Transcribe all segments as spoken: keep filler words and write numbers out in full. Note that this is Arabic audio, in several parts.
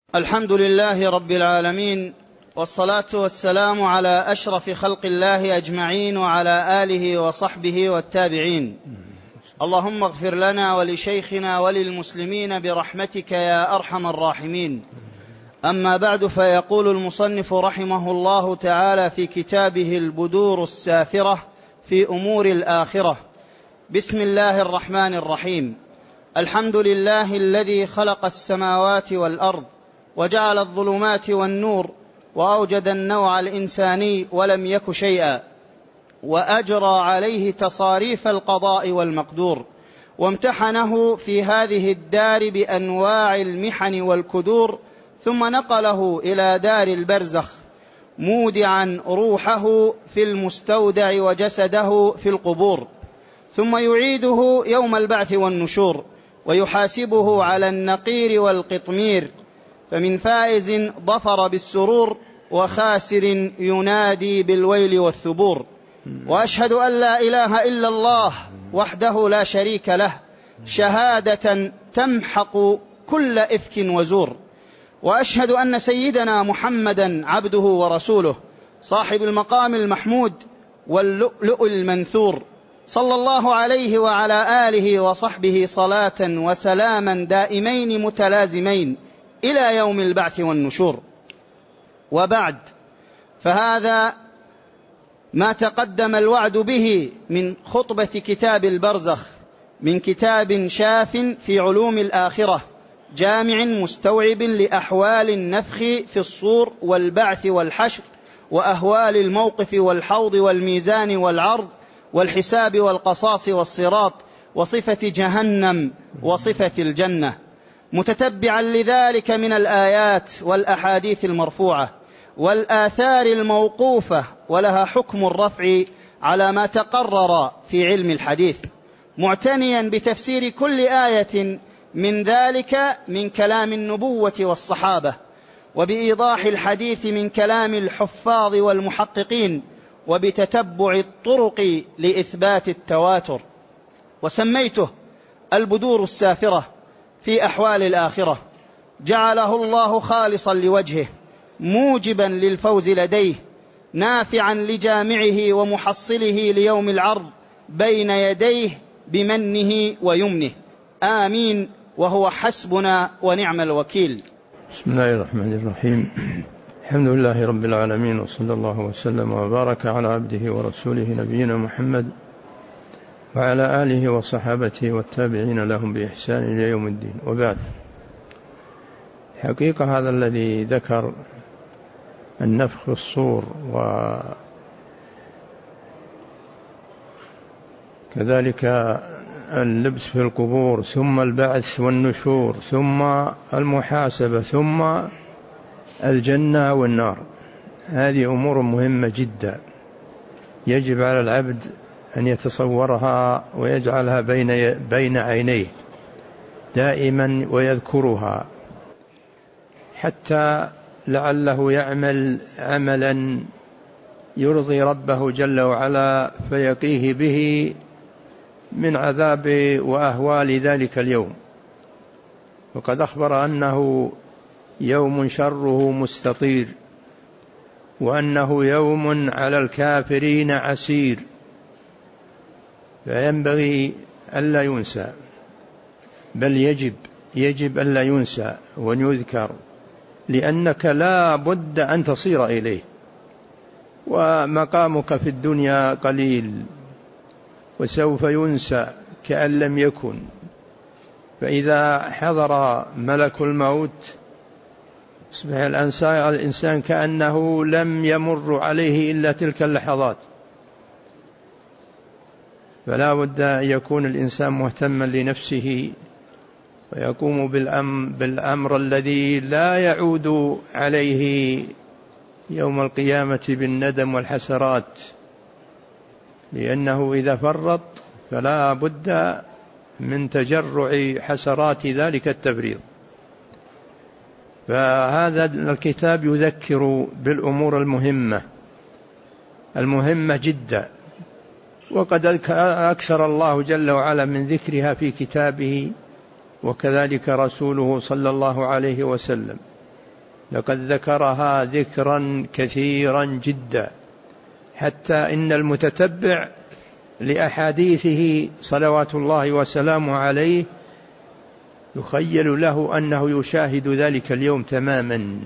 الحمد لله رب العالمين، والصلاة والسلام على أشرف خلق الله أجمعين وعلى آله وصحبه والتابعين. اللهم اغفر لنا ولشيخنا وللمسلمين برحمتك يا أرحم الراحمين. أما بعد، فيقول المصنف رحمه الله تعالى في كتابه البدور السافرة في أمور الآخرة: بسم الله الرحمن الرحيم. الحمد لله الذي خلق السماوات والأرض وجعل الظلمات والنور وأوجد النوع الإنساني ولم يك شيئا، وأجرى عليه تصاريف القضاء والمقدور، وامتحنه في هذه الدار بأنواع المحن والكدور، ثم نقله إلى دار البرزخ مودعا روحه في المستودع وجسده في القبور، ثم يعيده يوم البعث والنشور ويحاسبه على النقير والقطمير. فمن فائز ظفر بالسرور، وخاسر ينادي بالويل والثبور. وأشهد أن لا إله إلا الله وحده لا شريك له، شهادة تمحق كل إفك وزور. وأشهد أن سيدنا محمدا عبده ورسوله، صاحب المقام المحمود واللؤلؤ المنثور، صلى الله عليه وعلى آله وصحبه صلاة وسلاما دائمين متلازمين إلى يوم البعث والنشور. وبعد، فهذا ما تقدم الوعد به من خطبة كتاب البرزخ، من كتاب شاف في علوم الآخرة، جامع مستوعب لأحوال النفخ في الصور والبعث والحشر، وأهوال الموقف والحوض والميزان والعرض والحساب والقصاص والصراط، وصفة جهنم وصفة الجنة، متتبعا لذلك من الآيات والأحاديث المرفوعة والآثار الموقوفة، ولها حكم الرفع على ما تقرر في علم الحديث، معتنيا بتفسير كل آية من ذلك من كلام النبوة والصحابة، وبإيضاح الحديث من كلام الحفاظ والمحققين، وبتتبع الطرق لإثبات التواتر. وسميته البدور السافرة في أحوال الآخرة، جعله الله خالصا لوجهه، موجبا للفوز لديه، نافعا لجامعه ومحصله ليوم العرض بين يديه بمنه ويمنه. آمين، وهو حسبنا ونعم الوكيل. بسم الله الرحمن الرحيم. الحمد لله رب العالمين، وصلى الله وسلم وبارك على عبده ورسوله نبينا محمد وعلى آله وصحابته والتابعين لهم بإحسان إلى يوم الدين. وبعد، حقيقة هذا الذي ذكر النفخ في الصور وكذلك اللبس في القبور، ثم البعث والنشور، ثم المحاسبة، ثم الجنة والنار، هذه أمور مهمة جدا يجب على العبد أن يتصورها ويجعلها بين بين عينيه دائما ويذكرها، حتى لعله يعمل عملا يرضي ربه جل وعلا فيقيه به من عذاب وأهوال ذلك اليوم. وقد أخبر أنه يوم شره مستطير، وأنه يوم على الكافرين عسير، فينبغي ألا ينسى، بل يجب يجب ألا ينسى وأن يذكر، لأنك لا بد أن تصير إليه، ومقامك في الدنيا قليل وسوف ينسى كأن لم يكن. فإذا حضر ملك الموت يصبح الإنسان كأنه لم يمر عليه إلا تلك اللحظات. فلا بد أن يكون الإنسان مهتما لنفسه ويقوم بالأمر, بالأمر الذي لا يعود عليه يوم القيامة بالندم والحسرات، لأنه إذا فرط فلا بد من تجرع حسرات ذلك التفريط. فهذا الكتاب يذكر بالأمور المهمة المهمة جدا، وقد أكثر الله جل وعلا من ذكرها في كتابه وكذلك رسوله صلى الله عليه وسلم. لقد ذكرها ذكرا كثيرا جدا، حتى إن المتتبع لأحاديثه صلوات الله وسلامه عليه يخيل له أنه يشاهد ذلك اليوم تماما،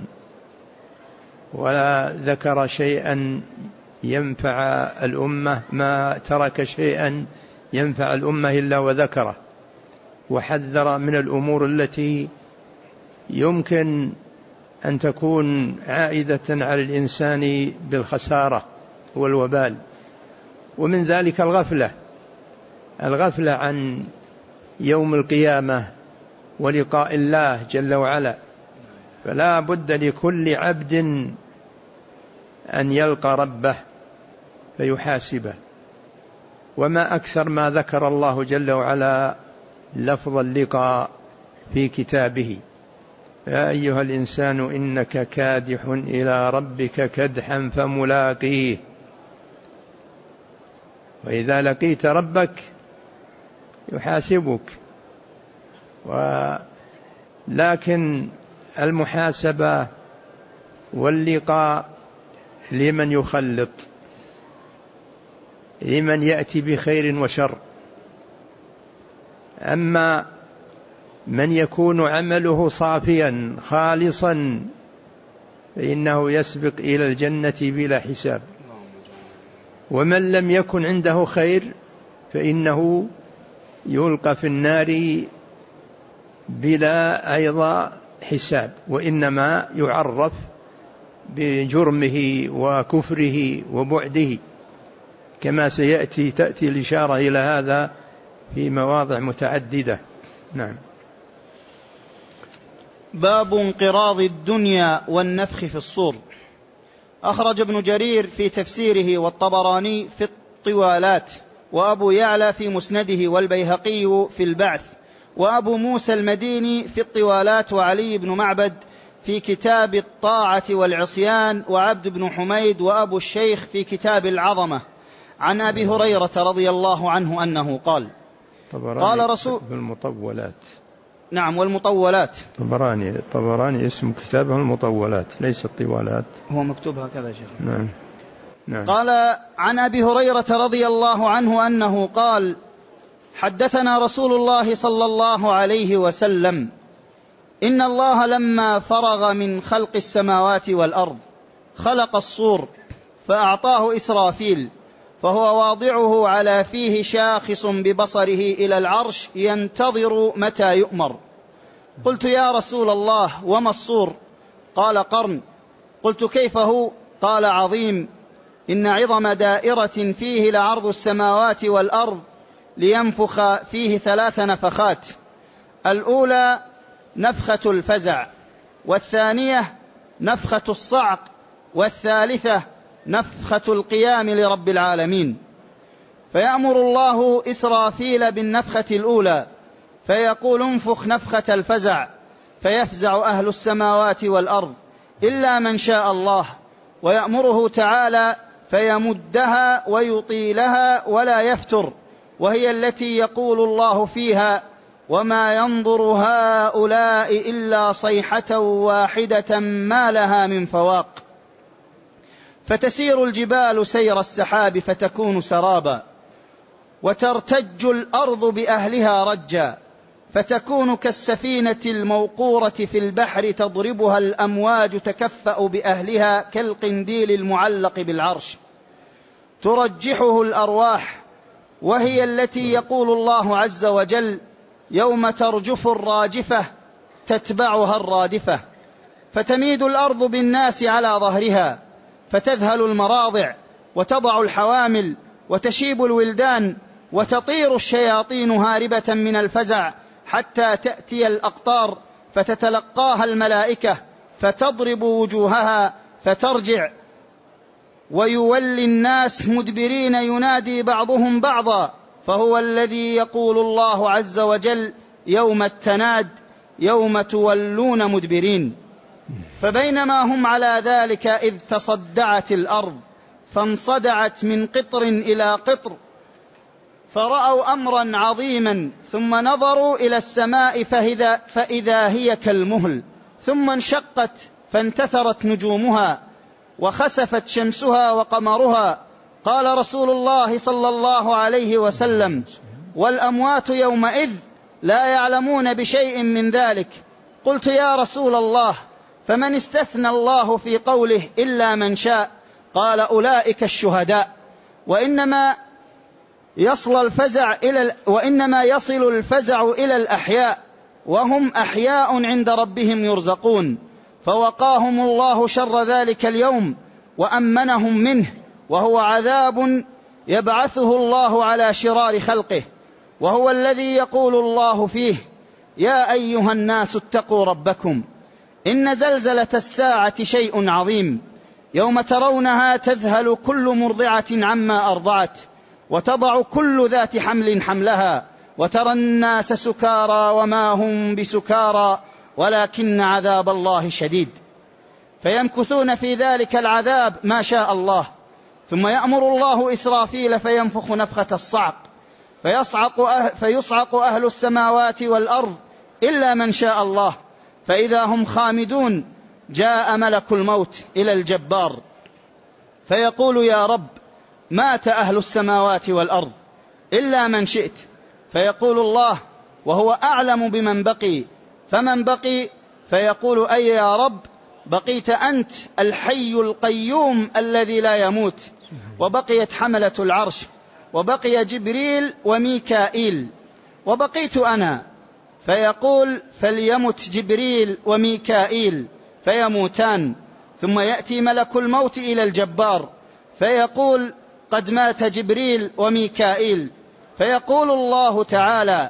ولا ذكر شيئا ينفع الأمة، ما ترك شيئا ينفع الأمة إلا وذكره، وحذر من الأمور التي يمكن أن تكون عائدة على الإنسان بالخسارة والوبال، ومن ذلك الغفلة الغفلة عن يوم القيامة ولقاء الله جل وعلا. فلا بد لكل عبد أن يلقى ربه فيحاسبه. وما أكثر ما ذكر الله جل وعلا لفظ اللقاء في كتابه: يا أيها الإنسان إنك كادح إلى ربك كدحا فملاقيه. وإذا لقيت ربك يحاسبك، ولكن المحاسبة واللقاء لمن يخلط، لمن يأتي بخير وشر. أما من يكون عمله صافيا خالصا فإنه يسبق إلى الجنة بلا حساب، ومن لم يكن عنده خير فإنه يلقى في النار بلا أيضا حساب، وإنما يعرف بجرمه وكفره وبعده، كما سيأتي تأتي الإشارة إلى هذا في مواضع متعددة. نعم. باب انقراض الدنيا والنفخ في الصور. أخرج ابن جرير في تفسيره، والطبراني في الطوالات، وأبو يعلى في مسنده، والبيهقي في البعث، وأبو موسى المديني في الطوالات، وعلي بن معبد في كتاب الطاعة والعصيان، وعبد بن حميد وأبو الشيخ في كتاب العظمة، عن أبي هريرة رضي الله عنه أنه قال: قال رسول في المطولات. نعم، والمطولات. طبراني طبراني اسم كتابه المطولات، ليس الطوالات. هو مكتوب هكذا يا شيخ. نعم. نعم. قال: عن أبي هريرة رضي الله عنه أنه قال: حدثنا رسول الله صلى الله عليه وسلم: إن الله لما فرغ من خلق السماوات والأرض خلق الصور، فأعطاه إسرافيل، فهو واضعه على فيه شاخص ببصره إلى العرش ينتظر متى يؤمر. قلت: يا رسول الله، وما الصور؟ قال: قرن. قلت: كيف هو؟ قال: عظيم، إن عظم دائرة فيه لعرض السماوات والأرض، لينفخ فيه ثلاث نفخات: الأولى نفخة الفزع، والثانية نفخة الصعق، والثالثة نفخة القيام لرب العالمين. فيأمر الله إسرافيل بالنفخة الأولى، فيقول: انفخ نفخة الفزع، فيفزع أهل السماوات والأرض إلا من شاء الله، ويأمره تعالى فيمدها ويطيلها ولا يفتر، وهي التي يقول الله فيها: وما ينظر هؤلاء إلا صيحة واحدة ما لها من فواق. فتسير الجبال سير السحاب فتكون سرابا، وترتج الأرض بأهلها رجا، فتكون كالسفينة الموقورة في البحر تضربها الأمواج تكفأ بأهلها كالقنديل المعلق بالعرش، ترجحه الأرواح، وهي التي يقول الله عز وجل: يوم ترجف الراجفة تتبعها الرادفة، فتميد الأرض بالناس على ظهرها، فتذهل المراضع، وتضع الحوامل، وتشيب الولدان، وتطير الشياطين هاربة من الفزع، حتى تأتي الأقطار، فتتلقاها الملائكة، فتضرب وجوهها، فترجع، ويولي الناس مدبرين، ينادي بعضهم بعضا، فهو الذي يقول الله عز وجل: يوم التناد، يوم تولون مدبرين. فبينما هم على ذلك إذ تصدعت الأرض، فانصدعت من قطر إلى قطر، فرأوا أمرا عظيما، ثم نظروا إلى السماء فإذا, فإذا هي كالمهل، ثم انشقت فانتثرت نجومها وخسفت شمسها وقمرها. قال رسول الله صلى الله عليه وسلم: والأموات يومئذ لا يعلمون بشيء من ذلك. قلت: يا رسول الله، فمن استثنى الله في قوله إلا من شاء؟ قال: أولئك الشهداء. وإنما يصل الفزع إلى وإنما يصل الفزع إلى الأحياء وهم أحياء عند ربهم يرزقون، فوقاهم الله شر ذلك اليوم وأمنهم منه، وهو عذاب يبعثه الله على شرار خلقه، وهو الذي يقول الله فيه: يا أيها الناس اتقوا ربكم إن زلزلة الساعة شيء عظيم، يوم ترونها تذهل كل مرضعة عما أرضعت وتضع كل ذات حمل حملها وترى الناس سكارى وما هم بسكارى ولكن عذاب الله شديد. فيمكثون في ذلك العذاب ما شاء الله، ثم يأمر الله إسرافيل فينفخ نفخة الصعق، فيصعق أهل, فيصعق أهل السماوات والأرض إلا من شاء الله، فإذا هم خامدون جاء ملك الموت إلى الجبار فيقول: يا رب، مات أهل السماوات والأرض إلا من شئت. فيقول الله وهو أعلم بمن بقي: فمن بقي؟ فيقول: أي يا رب، بقيت أنت الحي القيوم الذي لا يموت، وبقيت حملة العرش، وبقي جبريل وميكائيل، وبقيت أنا. فيقول: فليمت جبريل وميكائيل، فيموتان. ثم يأتي ملك الموت إلى الجبار فيقول: قد مات جبريل وميكائيل. فيقول الله تعالى: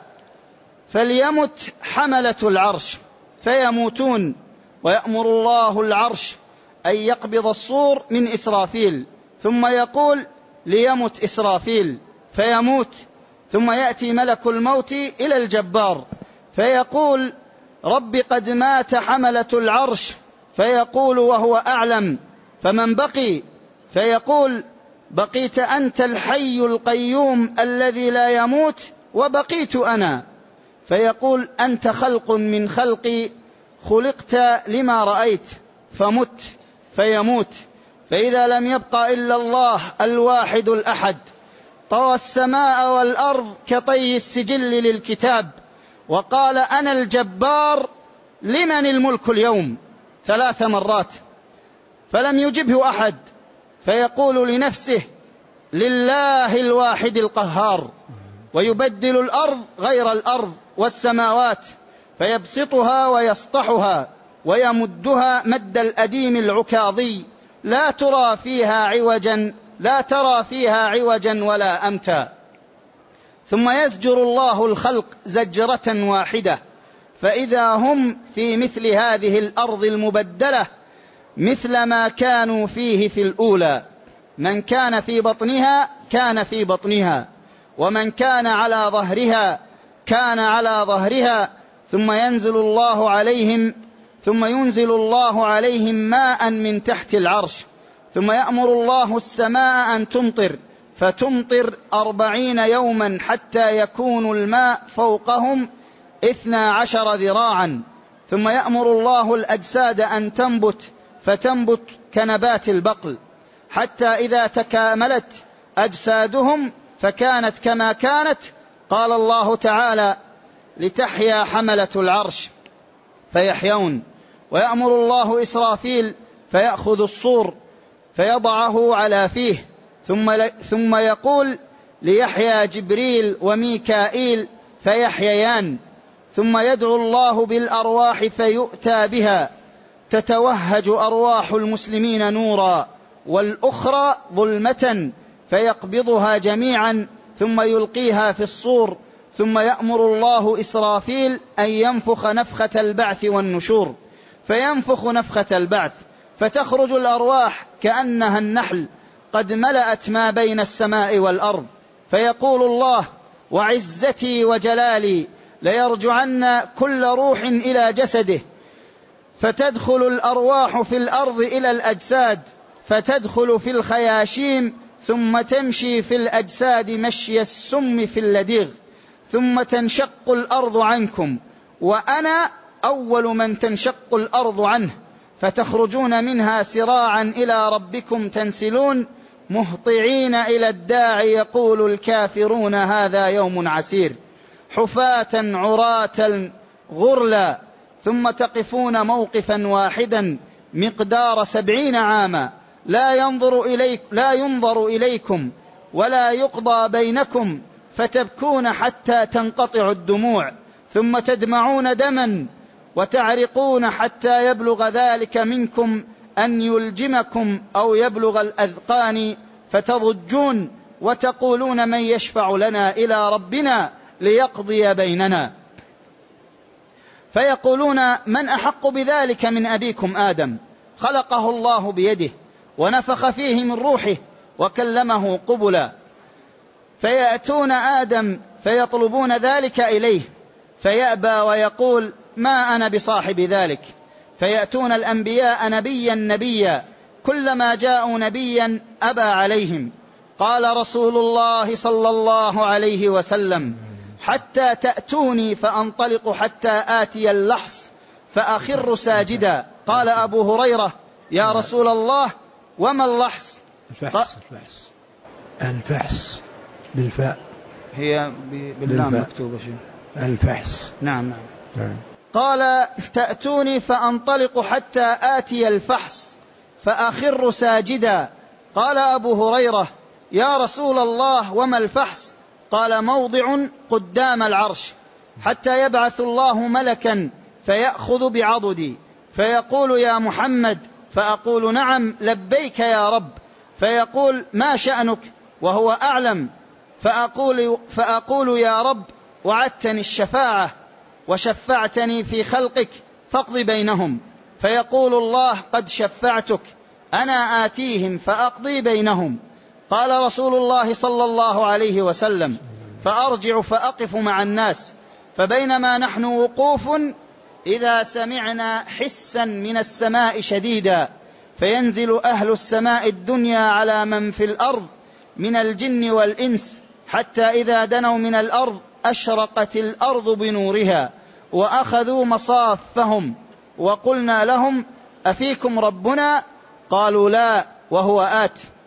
فليمت حملة العرش، فيموتون. ويأمر الله العرش أن يقبض الصور من إسرافيل، ثم يقول: ليمت إسرافيل، فيموت. ثم يأتي ملك الموت إلى الجبار فيقول: رب، قد مات حملة العرش. فيقول وهو أعلم: فمن بقي؟ فيقول: بقيت أنت الحي القيوم الذي لا يموت، وبقيت أنا. فيقول: أنت خلق من خلقي، خلقت لما رأيت، فمت. فيموت. فإذا لم يبق إلا الله الواحد الأحد طوى السماء والأرض كطي السجل للكتاب وقال: أنا الجبار، لمن الملك اليوم؟ ثلاث مرات، فلم يجبه أحد. فيقول لنفسه: لله الواحد القهار. ويبدل الأرض غير الأرض والسماوات، فيبسطها ويسطحها ويمدها مد الأديم العكاظي، لا ترى فيها عوجا لا ترى فيها عوجا ولا أمتا. ثم يزجر الله الخلق زجرة واحدة، فإذا هم في مثل هذه الأرض المبدلة مثل ما كانوا فيه في الأولى. من كان في بطنها كان في بطنها، ومن كان على ظهرها كان على ظهرها. ثم ينزل الله عليهم ثم ينزل الله عليهم ماء من تحت العرش، ثم يأمر الله السماء أن تمطر، فتمطر أربعين يوما حتى يكون الماء فوقهم اثنا عشر ذراعا. ثم يأمر الله الأجساد أن تنبت، فتنبت كنبات البقل، حتى إذا تكاملت أجسادهم فكانت كما كانت. قال الله تعالى: لتحيا حملة العرش فيحيون. ويأمر الله إسرافيل فيأخذ الصور فيضعه على فيه، ثم, ثم يقول: ليحيا جبريل وميكائيل، فيحييان. ثم يدعو الله بالأرواح فيؤتى بها، تتوهج أرواح المسلمين نورا والأخرى ظلمة، فيقبضها جميعا ثم يلقيها في الصور. ثم يأمر الله إسرافيل أن ينفخ نفخة البعث والنشور، فينفخ نفخة البعث، فتخرج الأرواح كأنها النحل قد ملأت ما بين السماء والأرض. فيقول الله: وعزتي وجلالي ليرجعن كل روح إلى جسده، فتدخل الأرواح في الأرض إلى الأجساد، فتدخل في الخياشيم، ثم تمشي في الأجساد مشي السم في اللديغ، ثم تنشق الأرض عنكم، وأنا أول من تنشق الأرض عنه، فتخرجون منها سراعا إلى ربكم تنسلون مهطعين إلى الداعي يقول الكافرون هذا يوم عسير حفاة عراة غرلا ثم تقفون موقفا واحدا مقدار سبعين عاما لا ينظر إليك لا ينظر إليكم ولا يقضى بينكم فتبكون حتى تنقطع الدموع ثم تدمعون دما وتعرقون حتى يبلغ ذلك منكم أن يلجمكم أو يبلغ الأذقان فتضجون وتقولون من يشفع لنا إلى ربنا ليقضي بيننا فيقولون من أحق بذلك من أبيكم آدم خلقه الله بيده ونفخ فيه من روحه وكلمه قبلا فيأتون آدم فيطلبون ذلك إليه فيأبى ويقول ما أنا بصاحب ذلك فيأتون الأنبياء نبيا نبيا كلما جاءوا نبيا أبى عليهم قال رسول الله صلى الله عليه وسلم حتى تأتوني فأنطلق حتى آتي اللحظ فأخر ساجدا قال أبو هريرة يا رسول الله وما اللحظ الفحص الفحص الفحص بالفاء هي باللام مكتوبة شيء الفحص نعم نعم, نعم. قال تأتوني فأنطلق حتى آتي الفحص فأخر ساجدا قال أبو هريرة يا رسول الله وما الفحص قال موضع قدام العرش حتى يبعث الله ملكا فيأخذ بعضدي فيقول يا محمد فأقول نعم لبيك يا رب فيقول ما شأنك وهو أعلم فأقول, فأقول يا رب وعدتني الشفاعة وشفعتني في خلقك فاقض بينهم فيقول الله قد شفعتك أنا آتيهم فأقضي بينهم قال رسول الله صلى الله عليه وسلم فأرجع فأقف مع الناس فبينما نحن وقوف إذا سمعنا حسا من السماء شديدا فينزل أهل السماء الدنيا على من في الأرض من الجن والإنس حتى إذا دنوا من الأرض أشرقت الأرض بنورها وأخذوا مصافهم وقلنا لهم أفيكم ربنا قالوا لا وهو آت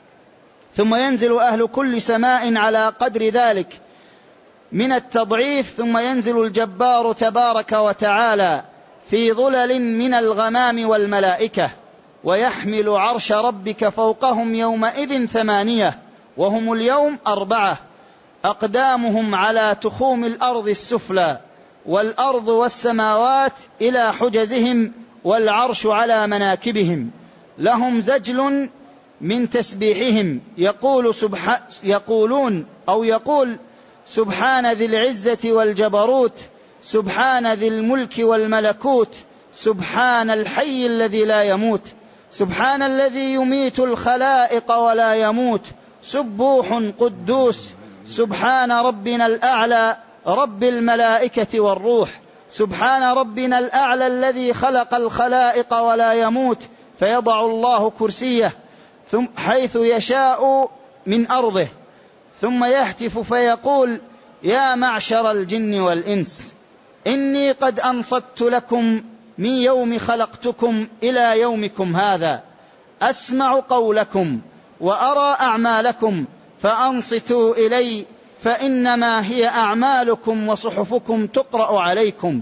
ثم ينزل أهل كل سماء على قدر ذلك من التضعيف ثم ينزل الجبار تبارك وتعالى في ظلل من الغمام والملائكة ويحمل عرش ربك فوقهم يومئذ ثمانية وهم اليوم أربعة أقدامهم على تخوم الأرض السفلى والأرض والسماوات إلى حجزهم والعرش على مناكبهم لهم زجل من تسبيحهم يقول سبح يقولون أو يقول سبحان ذي العزة والجبروت سبحان ذي الملك والملكوت سبحان الحي الذي لا يموت سبحان الذي يميت الخلائق ولا يموت سبوح قدوس سبحان ربنا الأعلى رب الملائكة والروح سبحان ربنا الأعلى الذي خلق الخلائق ولا يموت فيضع الله كرسيه ثم حيث يشاء من أرضه ثم يهتف فيقول يا معشر الجن والإنس إني قد أنصت لكم من يوم خلقتكم إلى يومكم هذا أسمع قولكم وأرى أعمالكم فأنصتوا إلي فإنما هي أعمالكم وصحفكم تقرأ عليكم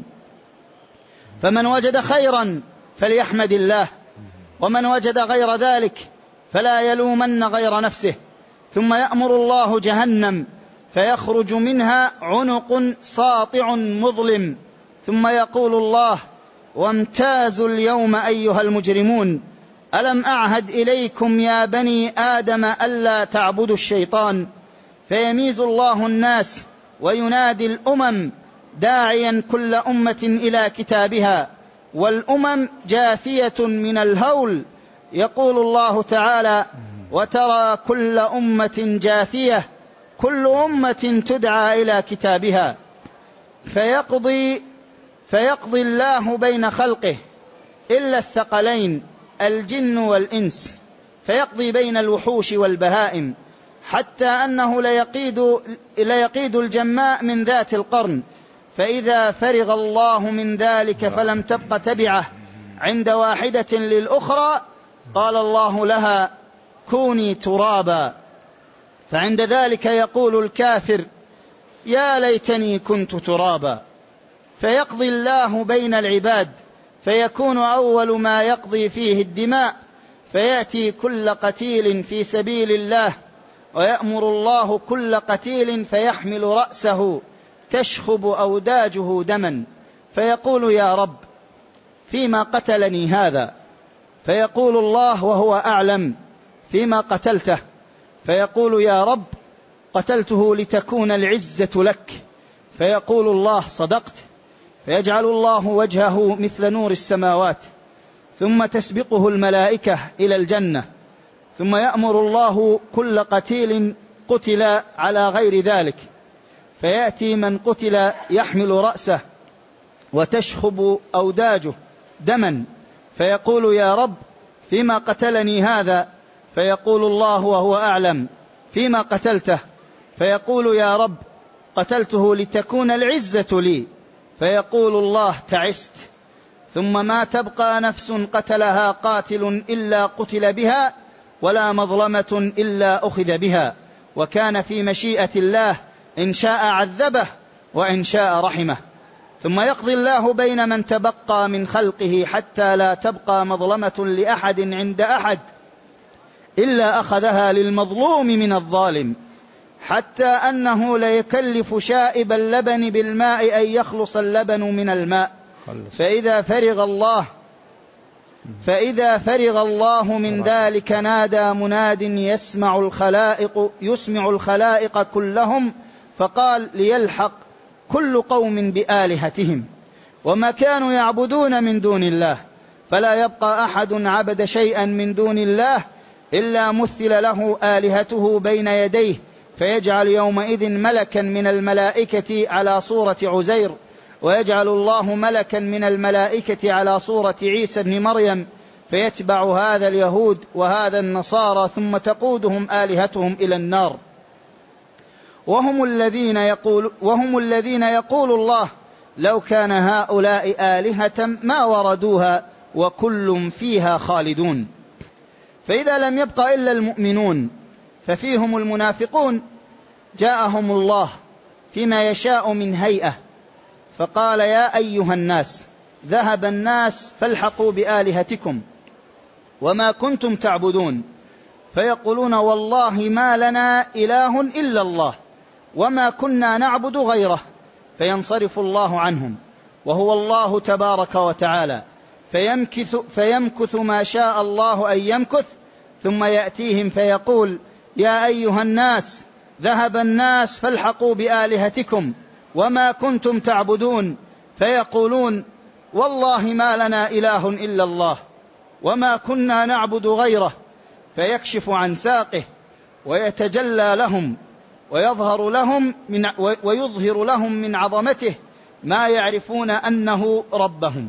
فمن وجد خيرا فليحمد الله ومن وجد غير ذلك فلا يلومن غير نفسه ثم يأمر الله جهنم فيخرج منها عنق ساطع مظلم ثم يقول الله وامتازوا اليوم أيها المجرمون ألم أعهد إليكم يا بني آدم ألا تعبدوا الشيطان فيميز الله الناس وينادي الأمم داعيا كل أمة إلى كتابها والأمم جاثية من الهول يقول الله تعالى وترى كل أمة جاثية كل أمة تدعى إلى كتابها فيقضي, فيقضي الله بين خلقه إلا الثقلين الجن والإنس فيقضي بين الوحوش والبهائم حتى أنه ليقيد, ليقيد الجماء من ذات القرن فإذا فرغ الله من ذلك فلم تبق تبعه عند واحدة للأخرى قال الله لها كوني ترابا. فعند ذلك يقول الكافر يا ليتني كنت ترابا، فيقضي الله بين العباد فيكون أول ما يقضي فيه الدماء، فيأتي كل قتيل في سبيل الله ويأمر الله كل قتيل فيحمل رأسه تشخب أوداجه دما، فيقول يا رب فيما قتلني هذا؟ فيقول الله وهو أعلم فيما قتلته، فيقول يا رب قتلته لتكون العزة لك، فيقول الله صدقت، فيجعل الله وجهه مثل نور السماوات، ثم تسبقه الملائكة إلى الجنة، ثم يأمر الله كل قتيل قتل على غير ذلك، فيأتي من قتل يحمل رأسه وتشخب أوداجه دما، فيقول يا رب فيما قتلني هذا؟ فيقول الله وهو أعلم فيما قتلته، فيقول يا رب قتلته لتكون العزة لي، فيقول الله تعست. ثم ما تبقى نفس قتلها قاتل إلا قتل بها، ولا مظلمة إلا أخذ بها، وكان في مشيئة الله إن شاء عذبه وإن شاء رحمه. ثم يقضي الله بين من تبقى من خلقه حتى لا تبقى مظلمة لأحد عند أحد إلا أخذها للمظلوم من الظالم، حتى أنه ليكلف شائب اللبن بالماء أن يخلص اللبن من الماء، فإذا فرغ الله فإذا فرغ الله من ذلك نادى مناد يسمع الخلائق يسمع الخلائق كلهم، فقال ليلحق كل قوم بآلهتهم وما كانوا يعبدون من دون الله، فلا يبقى أحد عبد شيئا من دون الله إلا مثل له آلهته بين يديه، فيجعل يومئذ ملكا من الملائكة على صورة عزير، ويجعل الله ملكا من الملائكة على صورة عيسى بن مريم، فيتبع هذا اليهود وهذا النصارى، ثم تقودهم آلهتهم إلى النار. وهم الذين يقول, وهم الذين يقول الله لو كان هؤلاء آلهة ما وردوها وكل فيها خالدون. فإذا لم يبق إلا المؤمنون ففيهم المنافقون، جاءهم الله فيما يشاء من هيئة فقال يا أيها الناس ذهب الناس فالحقوا بآلهتكم وما كنتم تعبدون، فيقولون والله ما لنا إله إلا الله وما كنا نعبد غيره، فينصرف الله عنهم وهو الله تبارك وتعالى، فيمكث, فيمكث ما شاء الله أن يمكث، ثم يأتيهم فيقول يا أيها الناس ذهب الناس فالحقوا بآلهتكم وما كنتم تعبدون، فيقولون والله ما لنا إله إلا الله وما كنا نعبد غيره، فيكشف عن ساقه ويتجلى لهم ويظهر لهم من ويظهر لهم من عظمته ما يعرفون أنه ربهم،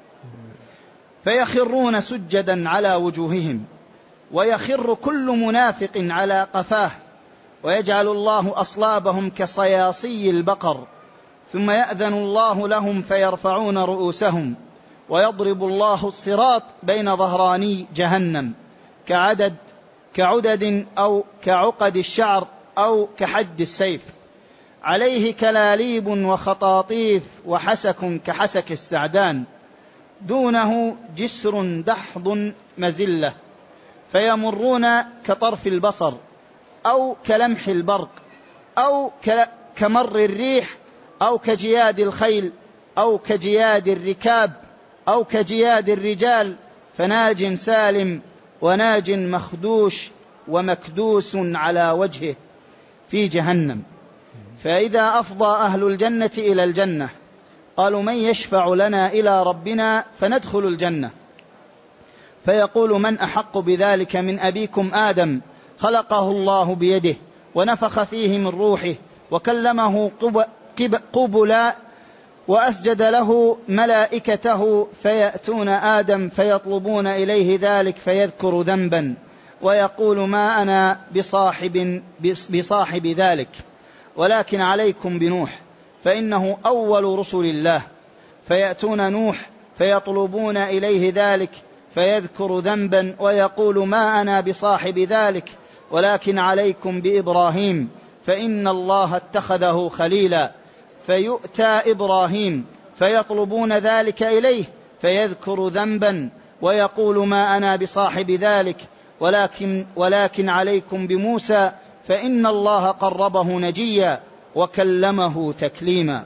فيخرون سجدا على وجوههم، ويخر كل منافق على قفاه، ويجعل الله أصلابهم كصياصي البقر، ثم يأذن الله لهم فيرفعون رؤوسهم، ويضرب الله الصراط بين ظهراني جهنم كعدد كعدد أو كعقد الشعر أو كحد السيف، عليه كلاليب وخطاطيف وحسك كحسك السعدان، دونه جسر دحض مزلة، فيمرون كطرف البصر أو كلمح البرق أو كمر الريح أو كجياد الخيل أو كجياد الركاب أو كجياد الرجال، فناج سالم وناج مخدوش ومكدوس على وجهه في جهنم. فإذا أفضى أهل الجنة إلى الجنة قالوا من يشفع لنا إلى ربنا فندخل الجنة، فيقول من أحق بذلك من أبيكم آدم خلقه الله بيده ونفخ فيه من روحه وكلمه قبلا وأسجد له ملائكته، فيأتون آدم فيطلبون إليه ذلك فيذكر ذنبا ويقول ما أنا بصاحب, بصاحب ذلك، ولكن عليكم بنوح فإنه أول رسل الله، فيأتون نوح فيطلبون إليه ذلك فيذكر ذنبا ويقول ما أنا بصاحب ذلك، ولكن عليكم بإبراهيم فإن الله اتخذه خليلا. فيؤتى إبراهيم فيطلبون ذلك إليه فيذكر ذنبا ويقول ما أنا بصاحب ذلك، ولكن, ولكن عليكم بموسى فإن الله قربه نجيا وكلمه تكليما.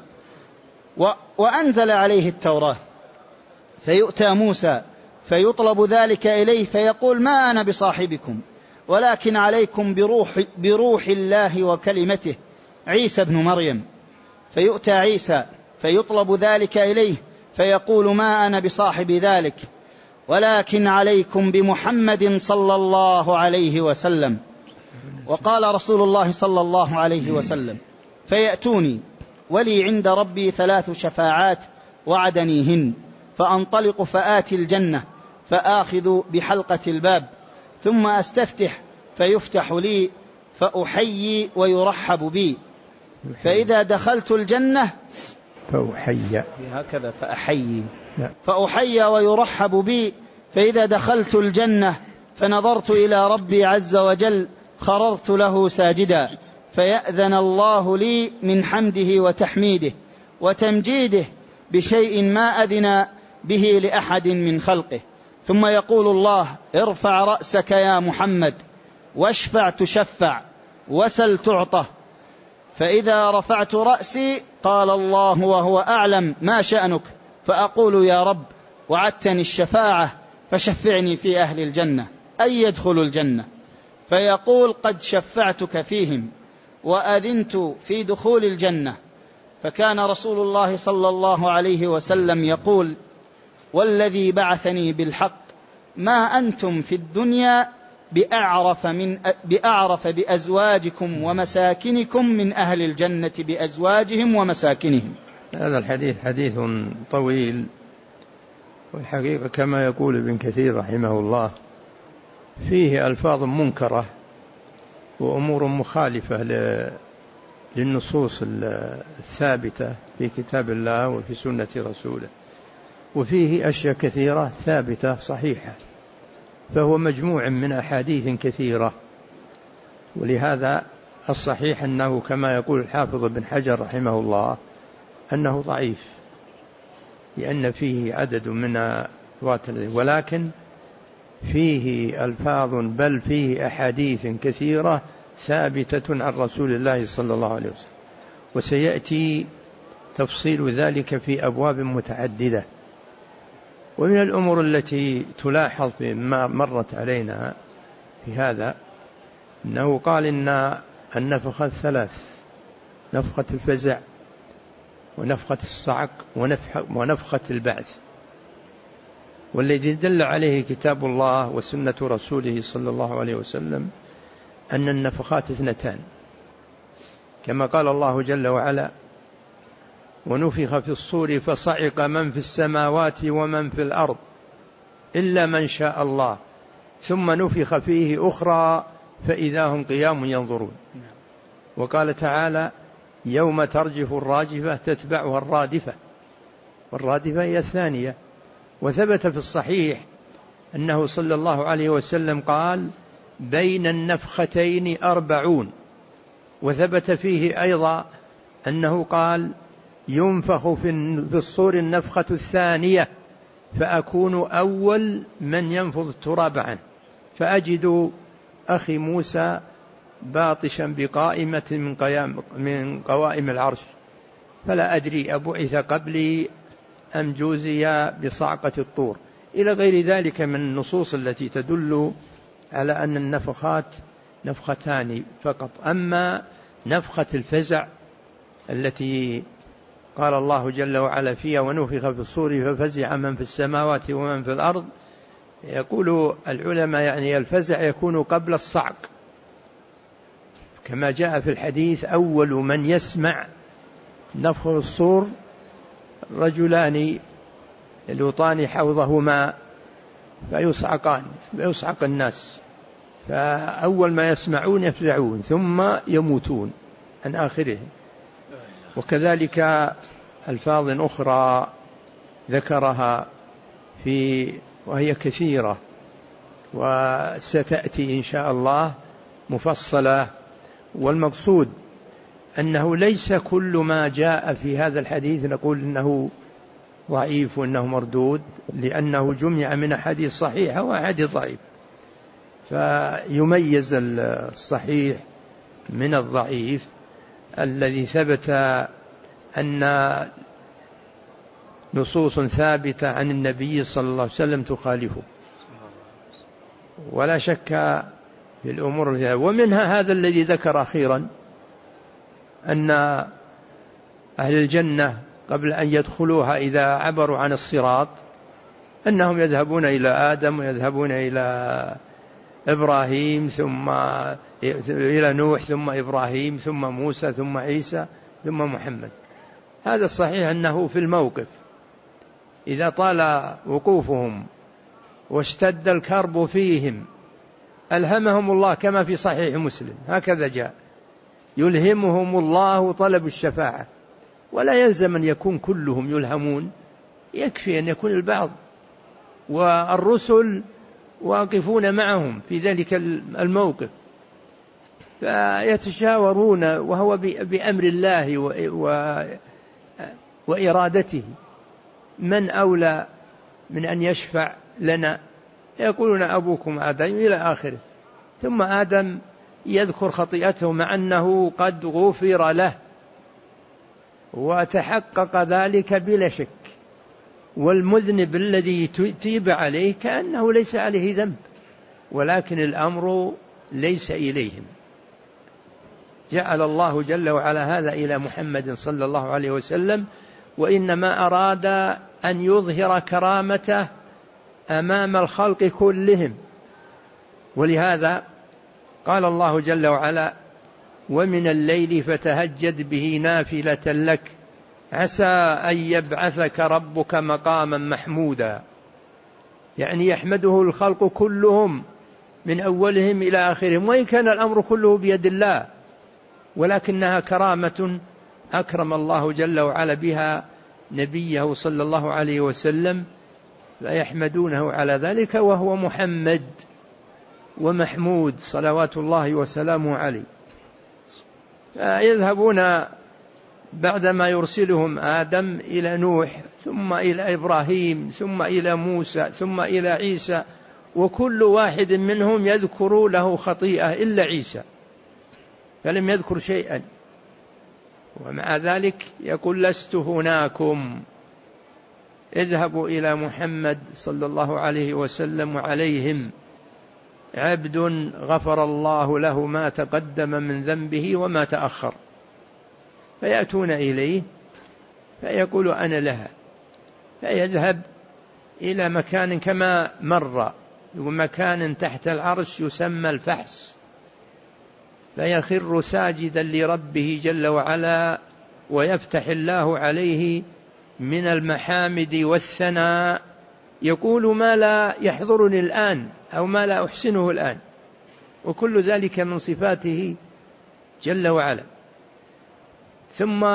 وأنزل عليه التوراة فيؤتى موسى فيطلب ذلك إليه فيقول ما أنا بصاحبكم، ولكن عليكم بروح, بروح الله وكلمته عيسى بن مريم. فيؤتى عيسى فيطلب ذلك إليه فيقول ما أنا بصاحب ذلك، ولكن عليكم بمحمد صلى الله عليه وسلم. وقال رسول الله صلى الله عليه وسلم فيأتوني ولي عند ربي ثلاث شفاعات وعدنيهن، فأنطلق فآتي الجنة فآخذ بحلقة الباب ثم أستفتح فيفتح لي فأحيي ويرحب بي، فإذا دخلت الجنة فأحيي هكذا فأحيي فأحيي ويرحب بي، فإذا دخلت الجنة فنظرت إلى ربي عز وجل خررت له ساجدا، فيأذن الله لي من حمده وتحميده وتمجيده بشيء ما أذن به لأحد من خلقه، ثم يقول الله ارفع رأسك يا محمد واشفع تشفع وسل تعطى، فإذا رفعت رأسي قال الله وهو أعلم ما شأنك، فأقول يا رب وعدتني الشفاعة فشفعني في أهل الجنة أي يدخل الجنة، فيقول قد شفعتك فيهم وأذنت في دخول الجنة. فكان رسول الله صلى الله عليه وسلم يقول والذي بعثني بالحق ما أنتم في الدنيا بأعرف, من بأعرف بأزواجكم ومساكنكم من أهل الجنة بأزواجهم ومساكنهم. هذا الحديث حديث طويل، والحقيقة كما يقول ابن كثير رحمه الله فيه ألفاظ منكرة وأمور مخالفة للنصوص الثابتة في كتاب الله وفي سنة رسوله، وفيه أشياء كثيرة ثابتة صحيحة، فهو مجموع من أحاديث كثيرة. ولهذا الصحيح أنه كما يقول الحافظ ابن حجر رحمه الله أنه ضعيف، لأن فيه عدد من الواتر، ولكن فيه ألفاظ بل فيه أحاديث كثيرة ثابتة عن رسول الله صلى الله عليه وسلم، وسيأتي تفصيل ذلك في أبواب متعددة. ومن الأمور التي تلاحظ ما مرت علينا في هذا أنه قال إن النفخة الثلاث، نفخة الفزع ونفخة الصعق ونفخة البعث، والذي دل عليه كتاب الله وسنة رسوله صلى الله عليه وسلم أن النفخات اثنتان، كما قال الله جل وعلا ونفخ في الصور فصعق من في السماوات ومن في الأرض إلا من شاء الله ثم نفخ فيه أخرى فإذا هم قيام ينظرون. وقال تعالى يوم ترجف الراجفة تتبعها الرادفة، والرادفة هي الثانية. وثبت في الصحيح أنه صلى الله عليه وسلم قال بين النفختين أربعون. وثبت فيه أيضا أنه قال ينفخ في الصور النفخة الثانية فأكون أول من ينفض التراب عنه، فأجد أخي موسى باطشا بقائمة من, قيام من قوائم العرش، فلا أدري أبعث قبلي أم جوزي بصعقة الطور، إلى غير ذلك من النصوص التي تدل على أن النفخات نفختان فقط. أما نفخة الفزع التي قال الله جل وعلا فيها ونفخ في الصور ففزع من في السماوات ومن في الأرض، يقول العلماء يعني الفزع يكون قبل الصعق، كما جاء في الحديث أول من يسمع نفخ الصور رجلان يلوطان حوضهما فيصعقان فيصعق الناس، فأول ما يسمعون يفزعون ثم يموتون عن آخرهم. وكذلك ألفاظ أخرى ذكرها في وهي كثيرة وستأتي إن شاء الله مفصلة. والمقصود أنه ليس كل ما جاء في هذا الحديث نقول إنه ضعيف وإنه مردود، لأنه جمع من أحاديث صحيحة وأحاديث ضعيف، فيميز الصحيح من الضعيف الذي ثبت أن نصوص ثابتة عن النبي صلى الله عليه وسلم تخالفه، ولا شك في الأمور. ومنها هذا الذي ذكر أخيرا أن أهل الجنة قبل أن يدخلوها إذا عبروا عن الصراط أنهم يذهبون إلى آدم ويذهبون إلى إبراهيم ثم إلى نوح ثم إبراهيم ثم موسى ثم عيسى ثم محمد. هذا الصحيح أنه في الموقف إذا طال وقوفهم واشتد الكرب فيهم ألهمهم الله، كما في صحيح مسلم هكذا جاء: يلهمهم الله طلب الشفاعة. ولا يلزم أن يكون كلهم يلهمون، يكفي أن يكون البعض، والرسل واقفون معهم في ذلك الموقف فيتشاورون، وهو بأمر الله وإرادته من أولى من أن يشفع لنا. يقولون أبوكم آدم إلى آخره. ثم آدم يذكر خطيئته مع أنه قد غفر له وتحقق ذلك بلا شك، والمذنب الذي تيب عليه كأنه ليس عليه ذنب، ولكن الأمر ليس إليهم. جعل الله جل وعلا هذا إلى محمد صلى الله عليه وسلم، وإنما أراد أن يظهر كرامته أمام الخلق كلهم. ولهذا قال الله جل وعلا: ومن الليل فتهجد به نافلة لك عسى أن يبعثك ربك مقاما محمودا. يعني يحمده الخلق كلهم من أولهم إلى آخرهم، وإن كان الأمر كله بيد الله، ولكنها كرامة أكرم الله جل وعلا بها نبيه صلى الله عليه وسلم، فيحمدونه على ذلك، وهو محمد ومحمود صلوات الله وسلامه عليه. يذهبون بعدما يرسلهم آدم إلى نوح ثم إلى إبراهيم ثم إلى موسى ثم إلى عيسى، وكل واحد منهم يذكر له خطيئة إلا عيسى فلم يذكر شيئا، ومع ذلك يقول: لست هناكم، اذهبوا إلى محمد صلى الله عليه وسلم وعليهم عبد غفر الله له ما تقدم من ذنبه وما تأخر. فيأتون إليه فيقول: أنا لها. فيذهب إلى مكان كما مر، مكان تحت العرش يسمى الفحص، فيخر ساجدا لربه جل وعلا، ويفتح الله عليه من المحامد والثناء، يقول: ما لا يحضرني الآن أو ما لا أحسنه الآن، وكل ذلك من صفاته جل وعلا. ثم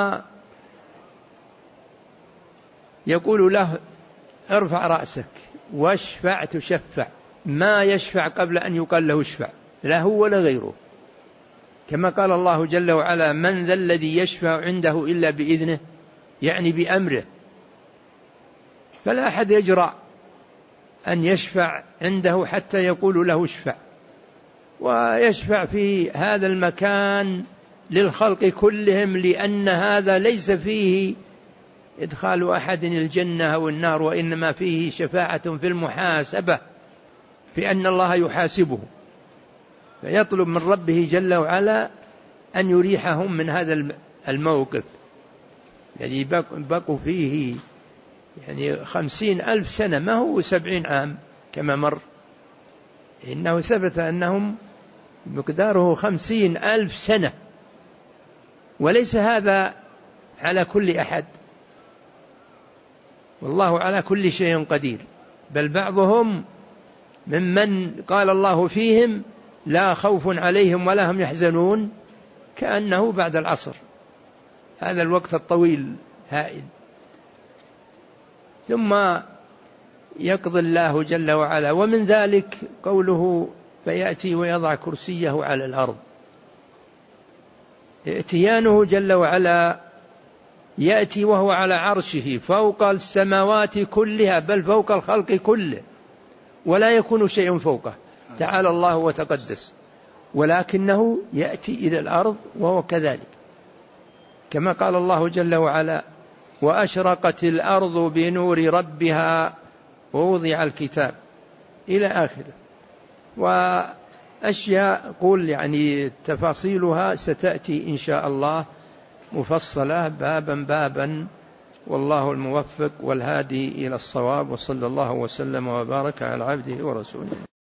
يقول له: ارفع رأسك واشفع تشفع. ما يشفع قبل أن يقال له اشفع، لا هو ولا غيره، كما قال الله جل وعلا: من ذا الذي يشفع عنده إلا بإذنه، يعني بأمره. فلا أحد يجرأ أن يشفع عنده حتى يقول له اشفع. ويشفع في هذا المكان للخلق كلهم، لأن هذا ليس فيه إدخال أحد الجنة أو النار، وإنما فيه شفاعة في المحاسبة، في أن الله يحاسبه، فيطلب من ربه جل وعلا أن يريحهم من هذا الموقف الذي يعني بقوا فيه يعني خمسين ألف سنة، ما هو سبعين عام كما مر، إنه ثبت أنهم مقداره خمسين ألف سنة. وليس هذا على كل أحد، والله على كل شيء قدير. بل بعضهم ممن قال الله فيهم: لا خوف عليهم ولا هم يحزنون، كأنه بعد العصر، هذا الوقت الطويل هائل. ثم يقضي الله جل وعلا. ومن ذلك قوله فيأتي ويضع كرسيه على الأرض. ائتيانه جل وعلا يأتي وهو على عرشه فوق السماوات كلها، بل فوق الخلق كله، ولا يكون شيء فوقه تعالى الله وتقدس، ولكنه يأتي إلى الأرض وهو كذلك، كما قال الله جل وعلا وأشرقت الأرض بنور ربها ووضع الكتاب إلى آخره. وأشياء قول يعني تفاصيلها ستأتي إن شاء الله مفصلة بابا بابا، والله الموفق والهادي إلى الصواب، وصلى الله وسلم وبارك على عبده ورسوله.